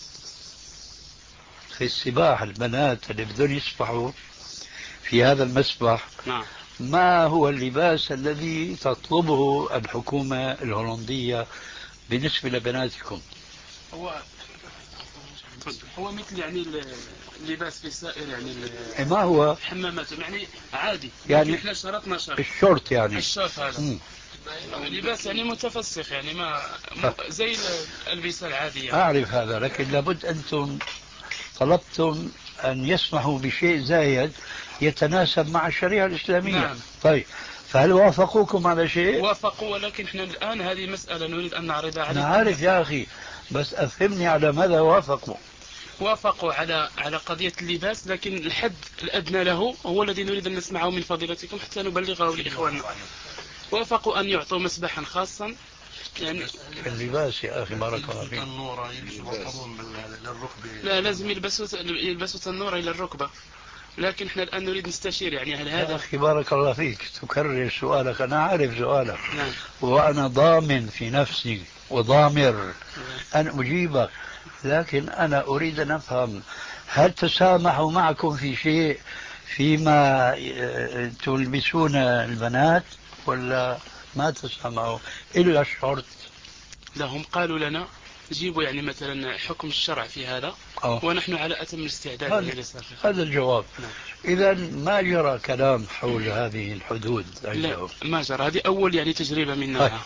في السباحة البنات اللي بدهم يسبحوا في هذا المسبح. نعم. ما هو اللباس الذي تطلبه الحكومة الهولندية بالنسبة لبناتكم؟ هو هو مثل يعني اللباس في سائر يعني ما هو الحمامات يعني عادي، يعني احنا شرطنا شرط الشورت يعني الشورت هذا مم. لباس يعني متفسخ يعني ما زي الألبسة العادية. أعرف هذا، لكن لابد أنتم طلبتم أن يسمحوا بشيء زايد يتناسب مع الشريعة الإسلامية. نعم. طيب فهل وافقوكم على شيء؟ وافقوا، ولكن احنا الآن هذه مسألة نريد أن نعرضها عليكم. أنا عارف يا أخي، بس أفهمني على ماذا وافقوا. وافقوا على على قضية اللباس، لكن الحد الأدنى له هو الذي نريد أن نسمعه من فضيلتكم حتى نبلغه لإخواننا. وافقوا أن يعطوا مسبحا خاصا يعني اللباس يا أخي بارك الله فيك. النورة يلبسوا بنطلون للركبة. لا، لازم يلبسوا يلبسوا تنورة إلى الركبة، لكن احنا الآن نريد نستشير يعني هل هذا. يا أخي بارك الله فيك تكرر سؤالك، أنا عارف سؤالك. نعم. وأنا ضامن في نفسي وضامر أن أجيبك، لكن أنا أريد أن أفهم هل تسامحوا معكم في شيء فيما تلبسون البنات ولا ما تسامحوا إلا الشرط؟ لا، هم قالوا لنا جيبوا يعني مثلا حكم الشرع في هذا. أوه. ونحن على أتم الاستعداد. هذا, هذا الجواب. نعم. إذا ما جرى كلام حول هذه الحدود عندهم؟ لا ما جرى، هذه أول يعني تجربة من نوعها.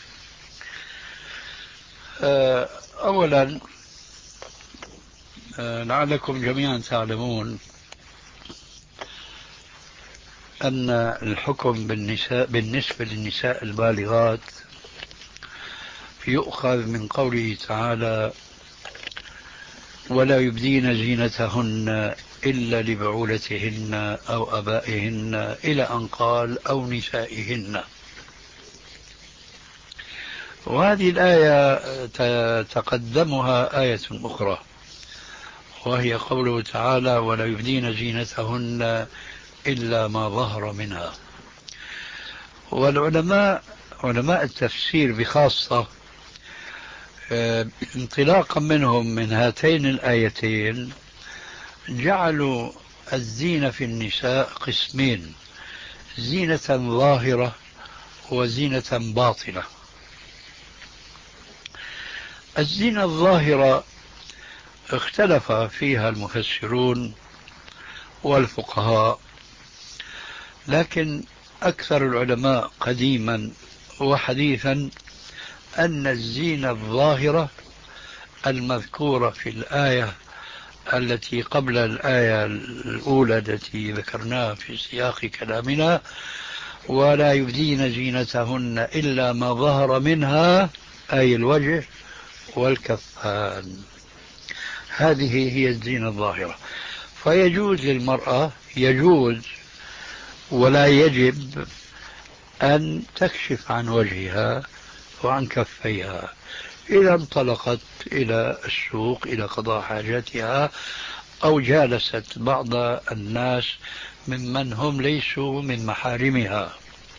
أولا لعلكم جميعا تعلمون أن الحكم بالنساء بالنسبة للنساء البالغات يؤخذ من قوله تعالى ولا يبدين زينتهن إلا لبعولتهن أو أبائهن إلى أن قال أو نسائهن. وهذه الآية تقدمها آية أخرى وهي قوله تعالى ولا يبدين زينتهن إلا ما ظهر منها. والعلماء علماء التفسير بخاصة انطلاقا منهم من هاتين الآيتين جعلوا الزينة في النساء قسمين: زينة ظاهرة وزينة باطنة. الزينة الظاهرة اختلف فيها المفسرون والفقهاء، لكن أكثر العلماء قديما وحديثا أن الزينة الظاهرة المذكورة في الآية التي قبل الآية الأولى التي ذكرناها في سياق كلامنا ولا يبدين زينتهن إلا ما ظهر منها أي الوجه والكفان، هذه هي الزينة الظاهرة. فيجوز للمرأة يجوز ولا يجب أن تكشف عن وجهها وعن كفيها إذا انطلقت إلى السوق إلى قضاء حاجاتها أو جالست بعض الناس ممن هم ليسوا من محارمها.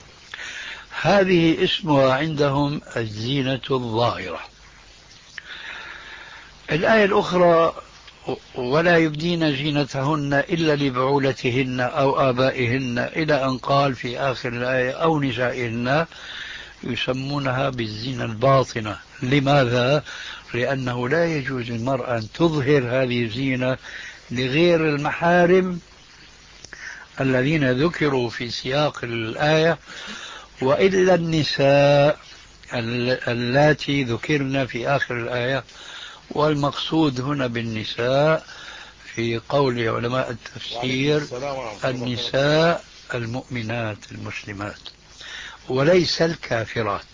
هذه اسمها عندهم الزينة الظاهرة. الآية الأخرى ولا يبدين زينتهن إلا لبعولتهن أو آبائهن إلى أن قال في آخر الآية أو نسائهن، يسمونها بالزينة الباطنة. لماذا؟ لأنه لا يجوز للمرأة أن تظهر هذه الزينة لغير المحارم الذين ذكروا في سياق الآية، وإلا النساء اللاتي ذكرنا في آخر الآية. والمقصود هنا بالنساء في قول علماء التفسير النساء المؤمنات المسلمات وليس الكافرات.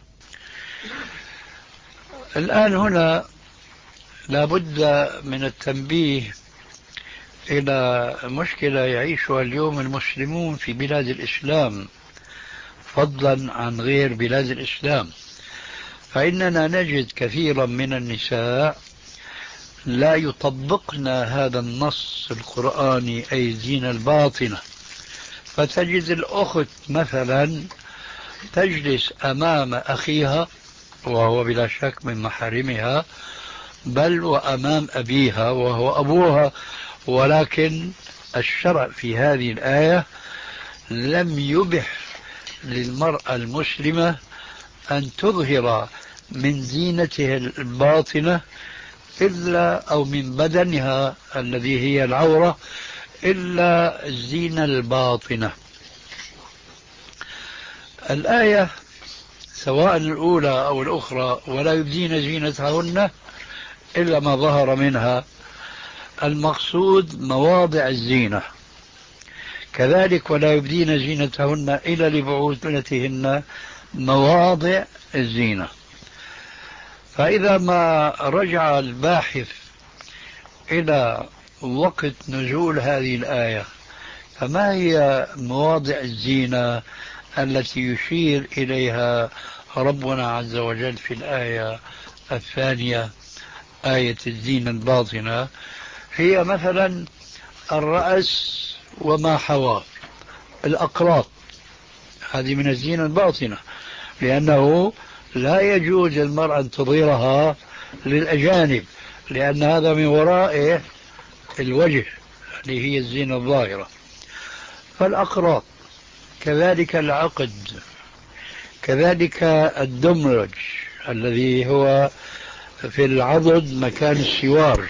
الآن هنا لابد من التنبيه إلى مشكلة يعيشها اليوم المسلمون في بلاد الإسلام فضلا عن غير بلاد الإسلام. فإننا نجد كثيرا من النساء لا يطبقن هذا النص القرآني أي الزينة الباطنة. فتجد الأخت مثلا تجلس أمام أخيها وهو بلا شك من محارمها، بل وأمام أبيها وهو أبوها، ولكن الشرع في هذه الآية لم يبح للمرأة المسلمة أن تظهر من زينتها الباطنة إلا أو من بدنها الذي هي العورة إلا الزينة الباطنة. الآية سواء الأولى أو الأخرى ولا يبدين زينتهن إلا ما ظهر منها، المقصود مواضع الزينة. كذلك ولا يبدين زينتهن إلا لبعولتهن مواضع الزينة. فإذا ما رجع الباحث إلى وقت نزول هذه الآية، فما هي مواضع الزينة التي يشير إليها ربنا عز وجل في الآية الثانية آية الزينة الباطنة؟ هي مثلا الرأس وما حواه، الأقراط، هذه من الزينة الباطنة، لأنه لا يجوز للمرأة أن تظهرها للأجانب، لأن هذا من ورائه الوجه اللي هي الزينة الظاهرة. فالأقراط، كذلك العقد، كذلك الدمرج الذي هو في العضد مكان السوار،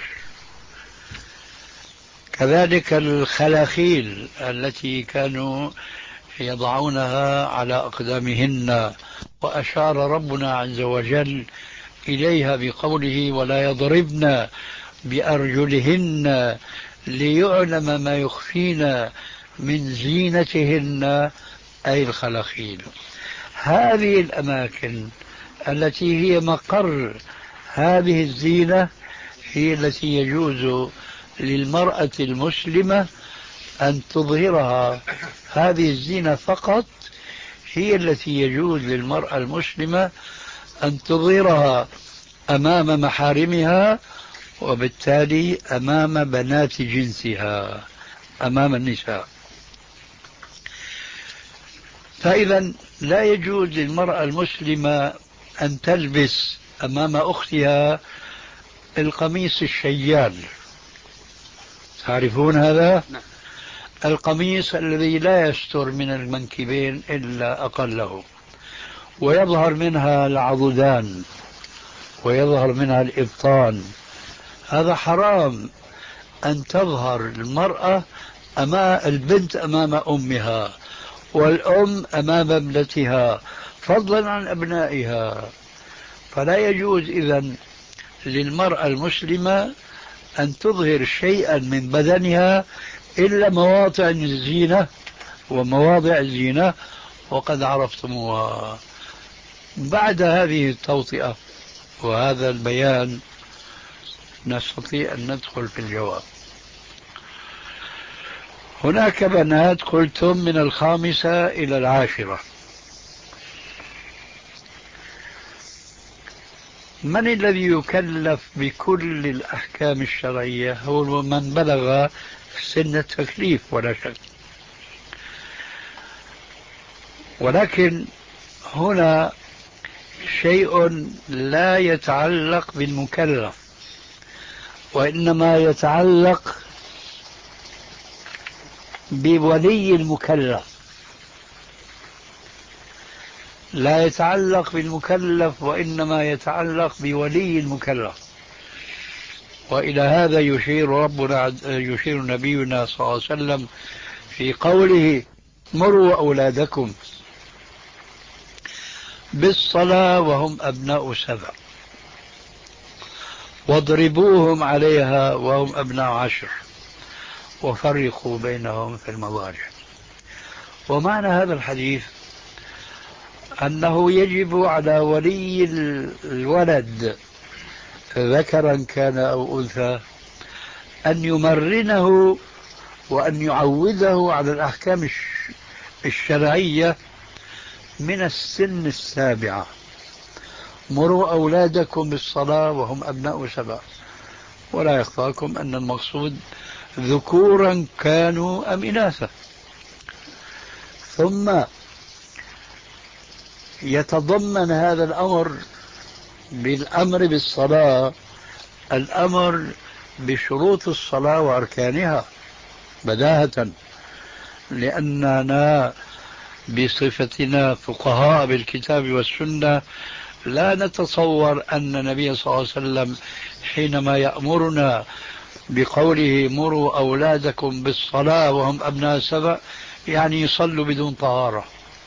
كذلك الخلاخيل التي كانوا يضعونها على أقدامهن، وأشار ربنا عز وجل إليها بقوله ولا يضربن بأرجلهن ليعلم ما يخفين من زينتهن أي الخلاخيل. هذه الأماكن التي هي مقر هذه الزينة هي التي يجوز للمرأة المسلمة أن تظهرها. هذه الزينة فقط هي التي يجوز للمرأة المسلمة أن تظهرها أمام محارمها، وبالتالي أمام بنات جنسها، أمام النساء. فإذا لا يجوز للمرأة المسلمة أن تلبس أمام أختها القميص الشيال، تعرفون هذا؟ القميص الذي لا يستر من المنكبين إلا أقله، ويظهر منها العضدان ويظهر منها الإبطان. هذا حرام أن تظهر المرأة أمام البنت أمام أمها، والأم أمام ابنتها، فضلا عن أبنائها. فلا يجوز إذن للمرأة المسلمة أن تظهر شيئا من بدنها إلا مواطن الزينة ومواضع الزينة، وقد عرفتموها. بعد هذه التوطئة وهذا البيان نستطيع أن ندخل في الجواب. هناك بنات قلتم من الخامسة إلى العاشرة، من الذي يكلف بكل الأحكام الشرعية؟ هو من بلغ سن التكليف ولا شك. ولكن هنا شيء لا يتعلق بالمكلف، وإنما يتعلق بولي المكلف، لا يتعلق بالمكلف وإنما يتعلق بولي المكلف. وإلى هذا يشير ربنا يشير نبينا صلى الله عليه وسلم في قوله مروا أولادكم بالصلاة وهم أبناء سبع واضربوهم عليها وهم أبناء عشر وفرقوا بينهم في المضاجع. ومعنى هذا الحديث أنه يجب على ولي الولد ذكرا كان أو أنثى أن يمرنه وأن يعوده على الأحكام الشرعية من السن السابعة. مروا أولادكم بالصلاة وهم أبناء سبع، ولا يخفاكم أن المقصود ذكورا كانوا أم إناثا. ثم يتضمن هذا الأمر بالأمر بالصلاة الأمر بشروط الصلاة وأركانها بداهة، لأننا بصفتنا فقهاء بالكتاب والسنة لا نتصور أن النبي صلى الله عليه وسلم حينما يأمرنا بقوله مروا أولادكم بالصلاة وهم أبناء سبع يعني يصلوا بدون طهارة.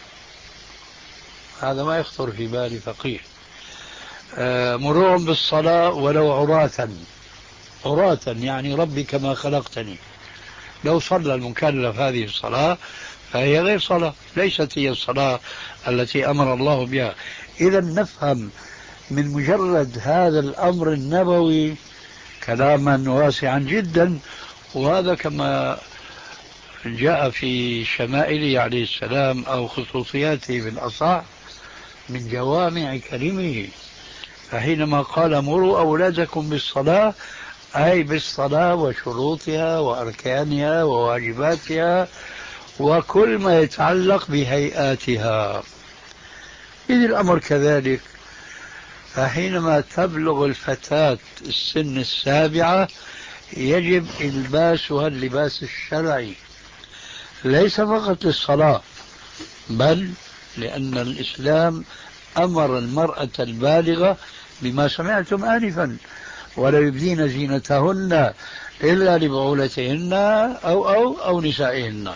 هذا ما يخطر في بال فقيه. مروهم بالصلاة ولو عراة، عراة يعني ربي كما خلقتني. لو صلى المكلف هذه الصلاة فهي غير صلاة، ليست هي الصلاة التي أمر الله بها. إذا نفهم من مجرد هذا الأمر النبوي كلاما واسعا جدا، وهذا كما جاء في شمائله عليه السلام أو خصوصياته بالأصح من جوامع كلمه. فحينما قال مروا أولادكم بالصلاة أي بالصلاة وشروطها وأركانها وواجباتها وكل ما يتعلق بهيئاتها. إذ الأمر كذلك، فحينما تبلغ الفتاة السن السابعة يجب إلباسها اللباس الشرعي، ليس فقط للصلاة بل لأن الإسلام أمر المرأة البالغة بما سمعتم آنفا ولا يبدين زينتهن إلا لبعولتهن أو أو أو نسائهن.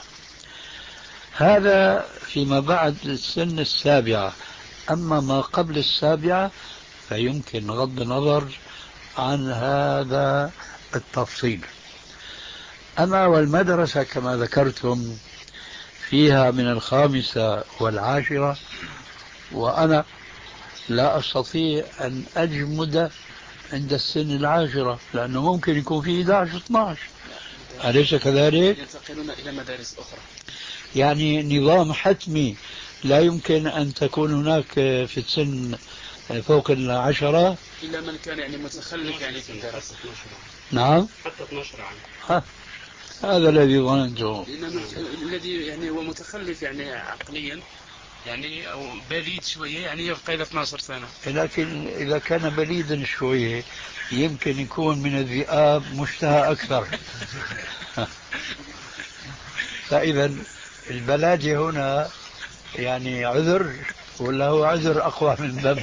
هذا فيما بعد السن السابعة. أما ما قبل السابعة فيمكن غض النظر عن هذا التفصيل. أما والمدرسة كما ذكرتم فيها من الخامسة والعاشرة، وأنا لا أستطيع أن أجمد عند السن العاشرة لأنه ممكن يكون فيه إحدى عشر اثني عشر، أليس كذلك؟ ينتقلون إلى مدارس أخرى، يعني نظام حتمي لا يمكن أن تكون هناك في السن فوق العشرة إلا من كان يعني متخلف يعني في الدراسة. نعم حتى اثني عشر عام. ها. هذا الذي ظننته، الذي يعني هو متخلف يعني عقليا يعني أو بليد شوية يعني يبقى إلى اثني عشر سنة. لكن إذا كان بليدا شوية يمكن يكون من الذئاب مشتهى أكثر. فإذا البلادة هنا يعني عذر ولا هو عذر أقوى من ذنب؟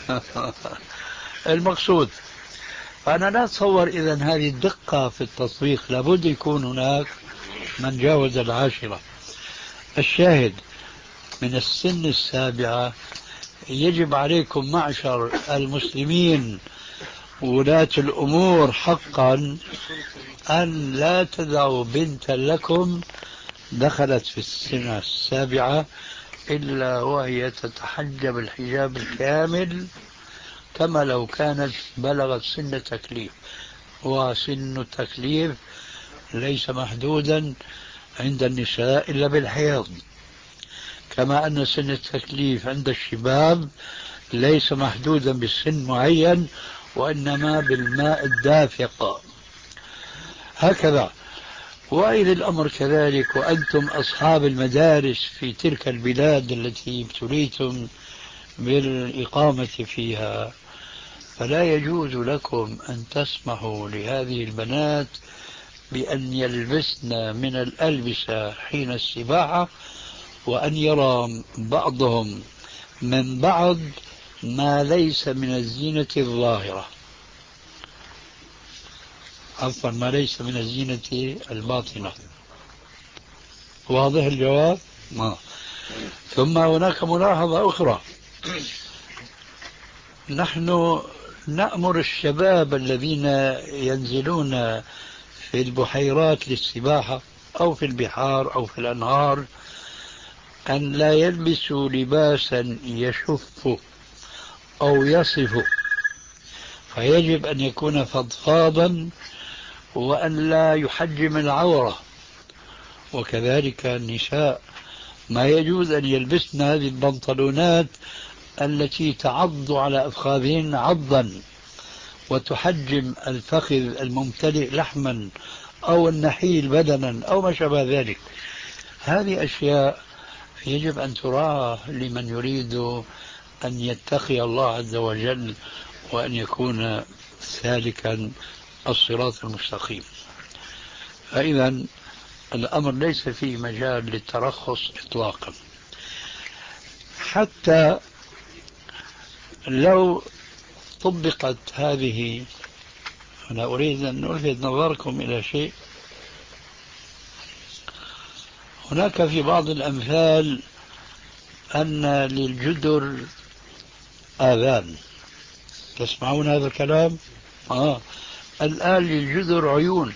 المقصود، فأنا لا أتصور إذن هذه الدقة في التطبيق، لابد يكون هناك من جاوز العاشرة. الشاهد من السن السابعة يجب عليكم معشر المسلمين ولاة الأمور حقا أن لا تدعوا بنتا لكم دخلت في السنة السابعة إلا وهي تتحجب الحجاب الكامل كما لو كانت بلغت سن التكليف. وسن التكليف ليس محدودا عند النساء إلا بالحيض، كما أن سن التكليف عند الشباب ليس محدودا بالسن معين وإنما بالماء الدافق. هكذا وإلى الأمر كذلك. وأنتم أصحاب المدارس في تلك البلاد التي ابتليتم بالإقامة فيها، فلا يجوز لكم أن تسمحوا لهذه البنات بأن يلبسن من الألبسة حين السباحة، وأن يرى بعضهم من بعض ما ليس من الزينة الظاهرة، عفوا ما ليس من الزينة الباطنة. واضح الجواب؟ ما. ثم هناك ملاحظة أخرى، نحن نأمر الشباب الذين ينزلون في البحيرات للسباحة أو في البحار أو في الأنهار أن لا يلبسوا لباسا يشف أو يصف، فيجب أن يكون فضفاضا وأن لا يحجم العورة. وكذلك النساء ما يجوز أن يلبسن هذه البنطلونات التي تعض على أفخاذهن عضا وتحجم الفخذ الممتلئ لحما أو النحيل بدنا أو ما شابه ذلك. هذه أشياء يجب أن تراعى لمن يريد أن يتقي الله عز وجل وأن يكون سالكا الصراط المستقيم. فإذا الأمر ليس فيه مجال للترخص إطلاقا. حتى لو طبقت هذه، أنا أريد أن ألفت نظركم إلى شيء. هناك في بعض الأمثال أن للجدر آذان. تسمعون هذا الكلام؟ آه. الآن للجدر عيون.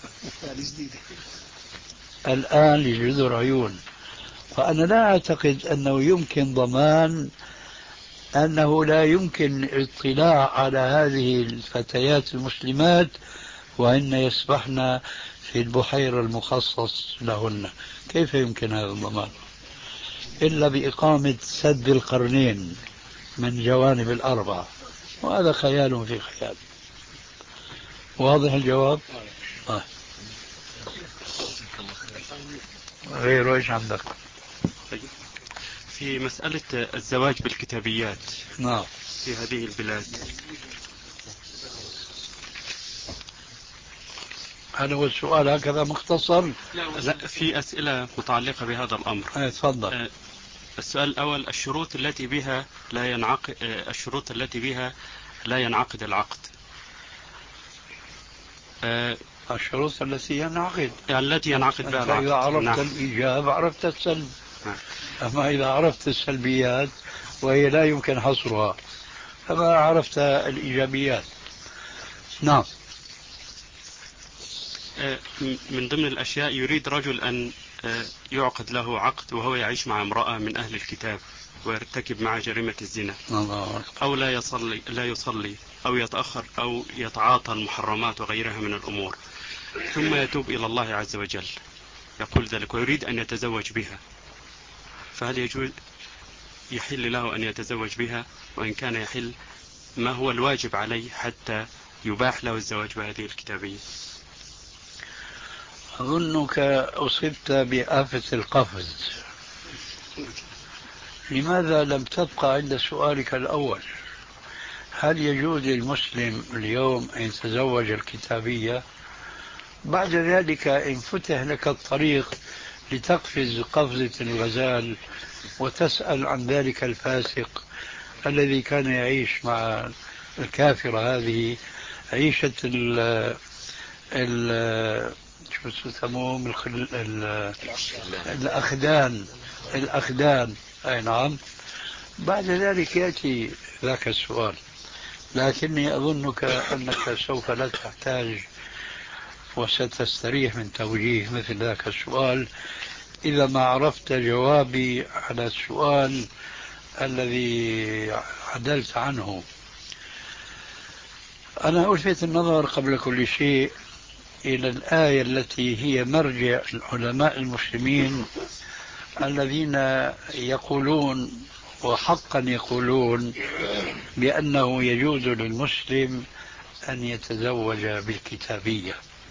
الآن للجدر عيون. فأنا لا أعتقد أنه يمكن ضمان أنه لا يمكن الاطلاع على هذه الفتيات المسلمات وهن يسبحن في البحيرة المخصص لهن. كيف يمكن هذا الضمان؟ إلا بإقامة سد القرنين من جوانب الأربعة، وهذا خيال في خيال. واضح الجواب؟ آه. غيره إيش عندك؟ في مسألة الزواج بالكتابيات نعم في هذه البلاد، هذا هو السؤال هكذا مختصر؟ لا، في أسئلة متعلقة بهذا الأمر. تفضل. السؤال الأول: الشروط التي بها لا ينعقد الشروط التي بها لا ينعقد العقد. الشروط التي ينعقد التي ينعقد بها العقد. إذا عرفت نعم. الإيجاب عرفت السلب. نعم. أما إذا عرفت السلبيات وهي لا يمكن حصرها فما عرفت الإيجابيات. نعم. من ضمن الأشياء: يريد رجل أن يعقد له عقد وهو يعيش مع امرأة من أهل الكتاب ويرتكب مع جريمة الزنا، أو لا يصلي لا يصلي أو يتأخر أو يتعاطى المحرمات وغيرها من الأمور، ثم يتوب إلى الله عز وجل يقول ذلك ويريد أن يتزوج بها، فهل يجوز يحل له أن يتزوج بها؟ وإن كان يحل، ما هو الواجب عليه حتى يباح له الزواج بهذه الكتابية؟ أظنك أصبت بآفة القفز. لماذا لم تبقى عند سؤالك الأول؟ هل يجوز للمسلم اليوم أن يتزوج الكتابية؟ بعد ذلك إن فتح لك الطريق لتقفز قفزة الغزال وتسأل عن ذلك الفاسق الذي كان يعيش مع الكافرة هذه عيشة ال ال شو يسموهم الأخدان الأخدان أي نعم. بعد ذلك يأتي ذاك السؤال، لكني أظنك أنك سوف لا تحتاج وستستريح من توجيه مثل ذاك السؤال إذا ما عرفت جوابي على السؤال الذي عدلت عنه. أنا ألفت النظر قبل كل شيء إلى الآية التي هي مرجع العلماء المسلمين الذين يقولون وحقا يقولون بأنه يجوز للمسلم أن يتزوج بالكتابية.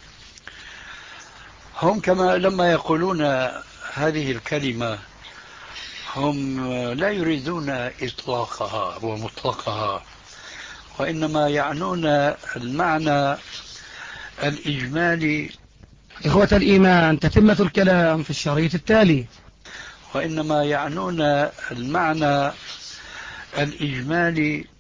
هم كما لما يقولون هذه الكلمة هم لا يريدون إطلاقها ومطلقها، وإنما يعنون المعنى الإجمالي. إخوة الإيمان، تتمة الكلام في الشريط التالي. وإنما يعنون المعنى الإجمالي